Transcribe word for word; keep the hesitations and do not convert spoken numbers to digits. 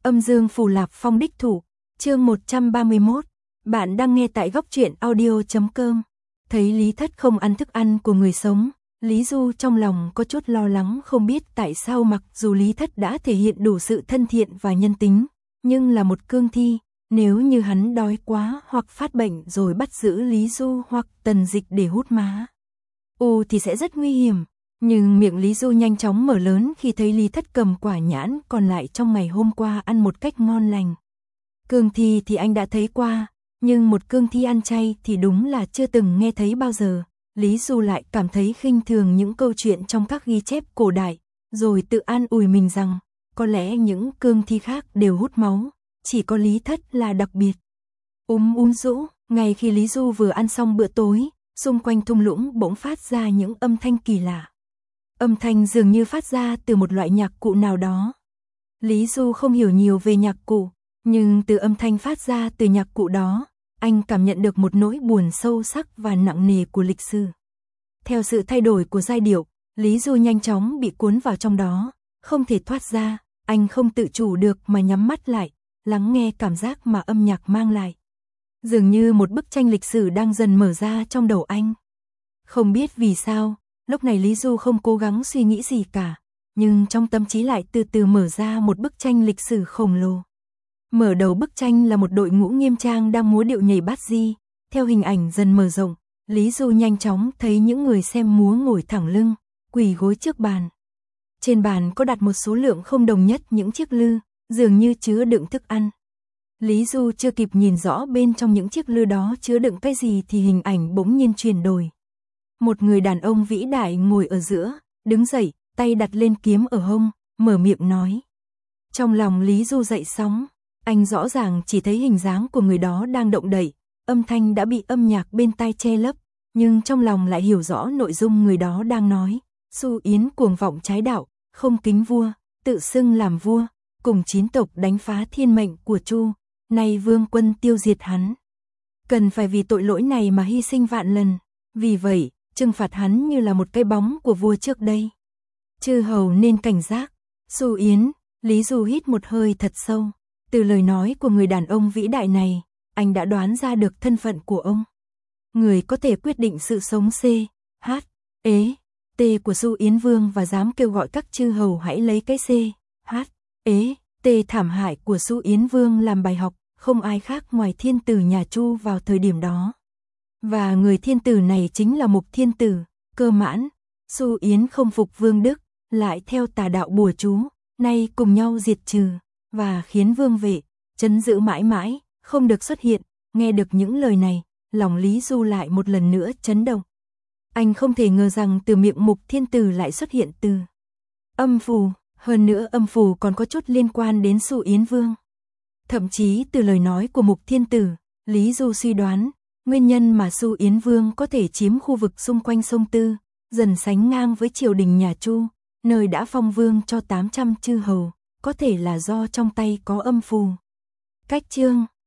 Âm dương phù Lạp Phong đích thủ, chương một trăm ba mươi mốt. Bạn đang nghe tại góc truyện audio chấm com. Thấy Lý Thất không ăn thức ăn của người sống, Lý Du trong lòng có chút lo lắng, không biết tại sao mặc dù Lý Thất đã thể hiện đủ sự thân thiện và nhân tính, nhưng là một cương thi, nếu như hắn đói quá hoặc phát bệnh rồi bắt giữ Lý Du hoặc Tần Dịch để hút má u thì sẽ rất nguy hiểm. Nhưng miệng Lý Du nhanh chóng mở lớn khi thấy Lý Thất cầm quả nhãn còn lại trong ngày hôm qua ăn một cách ngon lành. Cương thi thì anh đã thấy qua, nhưng một cương thi ăn chay thì đúng là chưa từng nghe thấy bao giờ. Lý Du lại cảm thấy khinh thường những câu chuyện trong các ghi chép cổ đại, rồi tự an ủi mình rằng, có lẽ những cương thi khác đều hút máu, chỉ có Lý Thất là đặc biệt. Úm úm rũ, ngay khi Lý Du vừa ăn xong bữa tối, xung quanh thung lũng bỗng phát ra những âm thanh kỳ lạ. Âm thanh dường như phát ra từ một loại nhạc cụ nào đó. Lý Du không hiểu nhiều về nhạc cụ, nhưng từ âm thanh phát ra từ nhạc cụ đó, anh cảm nhận được một nỗi buồn sâu sắc và nặng nề của lịch sử. Theo sự thay đổi của giai điệu, Lý Du nhanh chóng bị cuốn vào trong đó, không thể thoát ra, anh không tự chủ được mà nhắm mắt lại, lắng nghe cảm giác mà âm nhạc mang lại. Dường như một bức tranh lịch sử đang dần mở ra trong đầu anh. Không biết vì sao, lúc này Lý Du không cố gắng suy nghĩ gì cả, nhưng trong tâm trí lại từ từ mở ra một bức tranh lịch sử khổng lồ. Mở đầu bức tranh là một đội ngũ nghiêm trang đang múa điệu nhảy bát di, theo hình ảnh dần mở rộng, Lý Du nhanh chóng thấy những người xem múa ngồi thẳng lưng, quỳ gối trước bàn. Trên bàn có đặt một số lượng không đồng nhất những chiếc lư, dường như chứa đựng thức ăn. Lý Du chưa kịp nhìn rõ bên trong những chiếc lư đó chứa đựng cái gì thì hình ảnh bỗng nhiên chuyển đổi. Một người đàn ông vĩ đại ngồi ở giữa, đứng dậy, tay đặt lên kiếm ở hông, mở miệng nói. Trong lòng Lý Du dậy sóng, anh rõ ràng chỉ thấy hình dáng của người đó đang động đậy, âm thanh đã bị âm nhạc bên tai che lấp, nhưng trong lòng lại hiểu rõ nội dung người đó đang nói. Xu Yến cuồng vọng trái đạo, không kính vua, tự xưng làm vua, cùng chín tộc đánh phá thiên mệnh của Chu, nay vương quân tiêu diệt hắn. Cần phải vì tội lỗi này mà hy sinh vạn lần, vì vậy, trừng phạt hắn như là một cái bóng của vua trước đây. Chư hầu nên cảnh giác. Xu Yến, Lý Du hít một hơi thật sâu. Từ lời nói của người đàn ông vĩ đại này, anh đã đoán ra được thân phận của ông. Người có thể quyết định sự sống C, H, ế, T của Xu Yến Vương và dám kêu gọi các chư hầu hãy lấy cái C, H, ế, T thảm hại của Xu Yến Vương làm bài học, không ai khác ngoài thiên tử nhà Chu vào thời điểm đó. Và người thiên tử này chính là Mục Thiên Tử, Cơ Mãn. Xu Yến không phục Vương Đức, lại theo tà đạo bùa chú, nay cùng nhau diệt trừ, và khiến vương vệ, trấn giữ mãi mãi, không được xuất hiện. Nghe được những lời này, lòng Lý Du lại một lần nữa chấn động. Anh không thể ngờ rằng từ miệng Mục Thiên Tử lại xuất hiện từ âm phù, hơn nữa âm phù còn có chút liên quan đến Xu Yến Vương. Thậm chí từ lời nói của Mục Thiên Tử, Lý Du suy đoán, nguyên nhân mà Xu Yến Vương có thể chiếm khu vực xung quanh sông Tư, dần sánh ngang với triều đình nhà Chu, nơi đã phong vương cho tám trăm chư hầu, có thể là do trong tay có âm phù. Cách chương